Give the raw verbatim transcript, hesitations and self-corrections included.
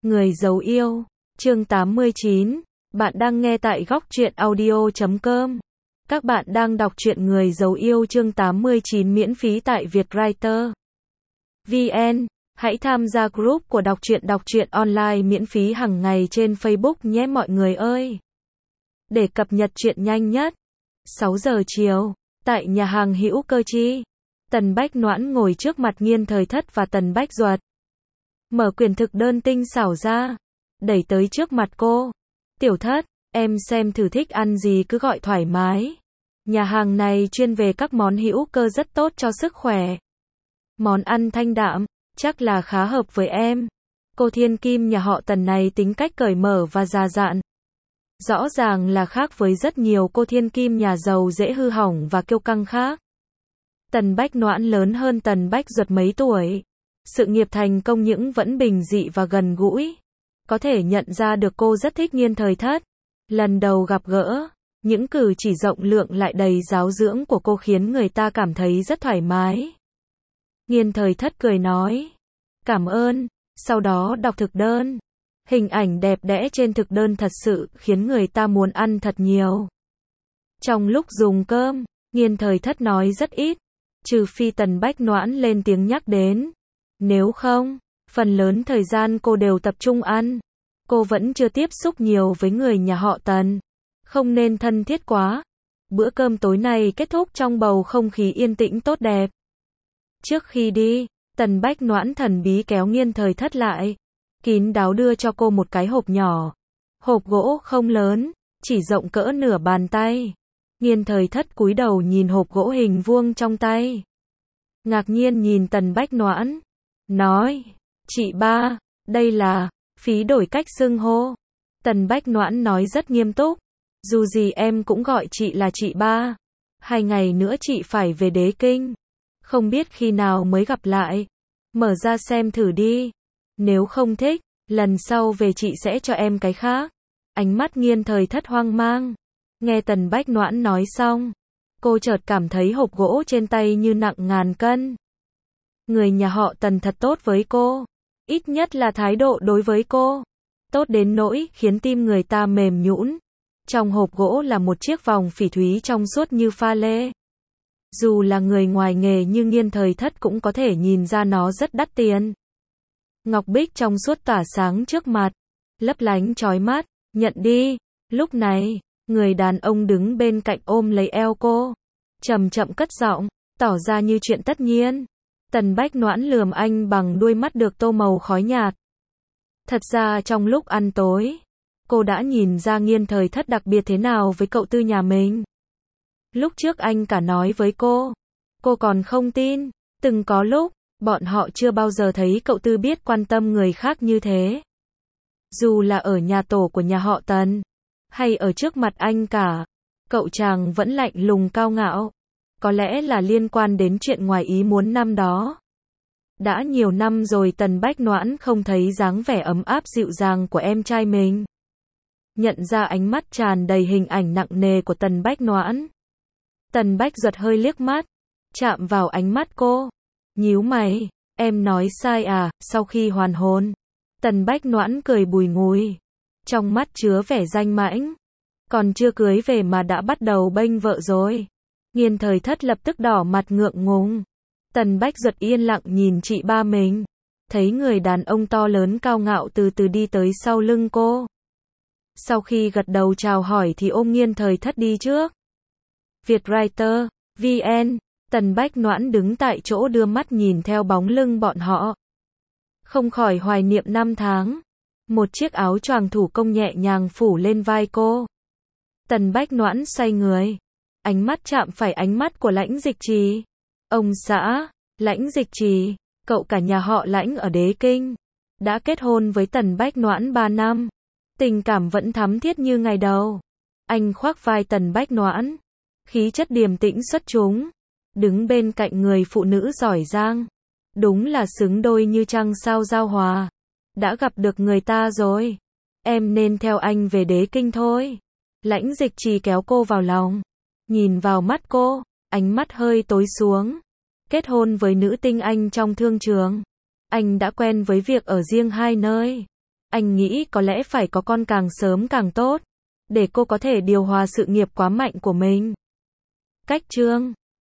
Người giấu yêu, chương tám mươi chín. Bạn đang nghe tại góc truyện audio chấm com. Các bạn đang đọc truyện Người giấu yêu chương tám mươi chín miễn phí tại Vietwriter vê en. Hãy tham gia group của đọc truyện đọc truyện online miễn phí hàng ngày trên Facebook nhé mọi người ơi. Để cập nhật truyện nhanh nhất. sáu giờ chiều, tại nhà hàng Hữu Cơ Chi, Tần Bách Noãn ngồi trước mặt Nghiên Thời Thất và Tần Bách Duật. Mở quyển thực đơn tinh xảo ra, đẩy tới trước mặt cô. Tiểu Thất, em xem thử thích ăn gì cứ gọi thoải mái. Nhà hàng này chuyên về các món hữu cơ rất tốt cho sức khỏe. Món ăn thanh đạm, chắc là khá hợp với em. Cô thiên kim nhà họ Tần này tính cách cởi mở và già dặn. Rõ ràng là khác với rất nhiều cô thiên kim nhà giàu dễ hư hỏng và kiêu căng khác. Tần Bách Noãn lớn hơn Tần Bách Duật mấy tuổi. Sự nghiệp thành công những vẫn bình dị và gần gũi. Có thể nhận ra được cô rất thích Nghiên Thời Thất. Lần đầu gặp gỡ, những cử chỉ rộng lượng lại đầy giáo dưỡng của cô khiến người ta cảm thấy rất thoải mái. Nghiên Thời Thất cười nói, cảm ơn, sau đó đọc thực đơn. Hình ảnh đẹp đẽ trên thực đơn thật sự khiến người ta muốn ăn thật nhiều. Trong lúc dùng cơm, Nghiên Thời Thất nói rất ít, trừ phi Tần Bách Noãn lên tiếng nhắc đến. Nếu không, phần lớn thời gian cô đều tập trung ăn. Cô vẫn chưa tiếp xúc nhiều với người nhà họ Tần. Không nên thân thiết quá. Bữa cơm tối này kết thúc trong bầu không khí yên tĩnh tốt đẹp. Trước khi đi, Tần Bách Noãn thần bí kéo Nghiên Thời Thất lại. Kín đáo đưa cho cô một cái hộp nhỏ. Hộp gỗ không lớn, chỉ rộng cỡ nửa bàn tay. Nghiên Thời Thất cúi đầu nhìn hộp gỗ hình vuông trong tay. Ngạc nhiên nhìn Tần Bách Noãn. Nói, chị ba, đây là, phí đổi cách xưng hô. Tần Bách Noãn nói rất nghiêm túc. Dù gì em cũng gọi chị là chị ba. Hai ngày nữa chị phải về Đế Kinh. Không biết khi nào mới gặp lại. Mở ra xem thử đi. Nếu không thích, lần sau về chị sẽ cho em cái khác. Ánh mắt Nghiên Thời Thất hoang mang. Nghe Tần Bách Noãn nói xong, cô chợt cảm thấy hộp gỗ trên tay như nặng ngàn cân. Người nhà họ Tần thật tốt với cô. Ít nhất là thái độ đối với cô. Tốt đến nỗi khiến tim người ta mềm nhũn. Trong hộp gỗ là một chiếc vòng phỉ thúy trong suốt như pha lê. Dù là người ngoài nghề như Nghiên Thời Thất cũng có thể nhìn ra nó rất đắt tiền. Ngọc bích trong suốt tỏa sáng trước mặt, lấp lánh chói mắt, nhận đi. Lúc này, người đàn ông đứng bên cạnh ôm lấy eo cô, chậm chậm cất giọng, tỏ ra như chuyện tất nhiên. Tần Bách Noãn lườm anh bằng đuôi mắt được tô màu khói nhạt. Thật ra trong lúc ăn tối, cô đã nhìn ra Nghiên Thời Thất đặc biệt thế nào với cậu tư nhà mình. Lúc trước anh cả nói với cô, cô còn không tin. Từng có lúc, bọn họ chưa bao giờ thấy cậu tư biết quan tâm người khác như thế. Dù là ở nhà tổ của nhà họ Tần, hay ở trước mặt anh cả, cậu chàng vẫn lạnh lùng cao ngạo. Có lẽ là liên quan đến chuyện ngoài ý muốn năm đó. Đã nhiều năm rồi Tần Bách Noãn không thấy dáng vẻ ấm áp dịu dàng của em trai mình. Nhận ra ánh mắt tràn đầy hình ảnh nặng nề của Tần Bách Noãn. Tần Bách Duật hơi liếc mắt, chạm vào ánh mắt cô. Nhíu mày, em nói sai à, sau khi hoàn hôn. Tần Bách Noãn cười bùi ngùi. Trong mắt chứa vẻ danh mãnh. Còn chưa cưới về mà đã bắt đầu bênh vợ rồi. Nghiên Thời Thất lập tức đỏ mặt ngượng ngùng. Tần Bách Duật yên lặng nhìn chị ba mình. Thấy người đàn ông to lớn cao ngạo từ từ đi tới sau lưng cô. Sau khi gật đầu chào hỏi thì ôm Nghiên Thời Thất đi trước. Vietwriter vê en. Tần Bách Noãn đứng tại chỗ đưa mắt nhìn theo bóng lưng bọn họ. Không khỏi hoài niệm năm tháng. Một chiếc áo choàng thủ công nhẹ nhàng phủ lên vai cô. Tần Bách Noãn xoay người. Ánh mắt chạm phải ánh mắt của Lãnh Dịch Trì. Ông xã, Lãnh Dịch Trì, cậu cả nhà họ Lãnh ở Đế Kinh. Đã kết hôn với Tần Bách Noãn ba năm. Tình cảm vẫn thắm thiết như ngày đầu. Anh khoác vai Tần Bách Noãn. Khí chất điềm tĩnh xuất chúng. Đứng bên cạnh người phụ nữ giỏi giang. Đúng là xứng đôi như trăng sao giao hòa. Đã gặp được người ta rồi. Em nên theo anh về Đế Kinh thôi. Lãnh Dịch Trì kéo cô vào lòng. Nhìn vào mắt cô, ánh mắt hơi tối xuống. Kết hôn với nữ tinh anh trong thương trường. Anh đã quen với việc ở riêng hai nơi. Anh nghĩ có lẽ phải có con càng sớm càng tốt, để cô có thể điều hòa sự nghiệp quá mạnh của mình. Cách chương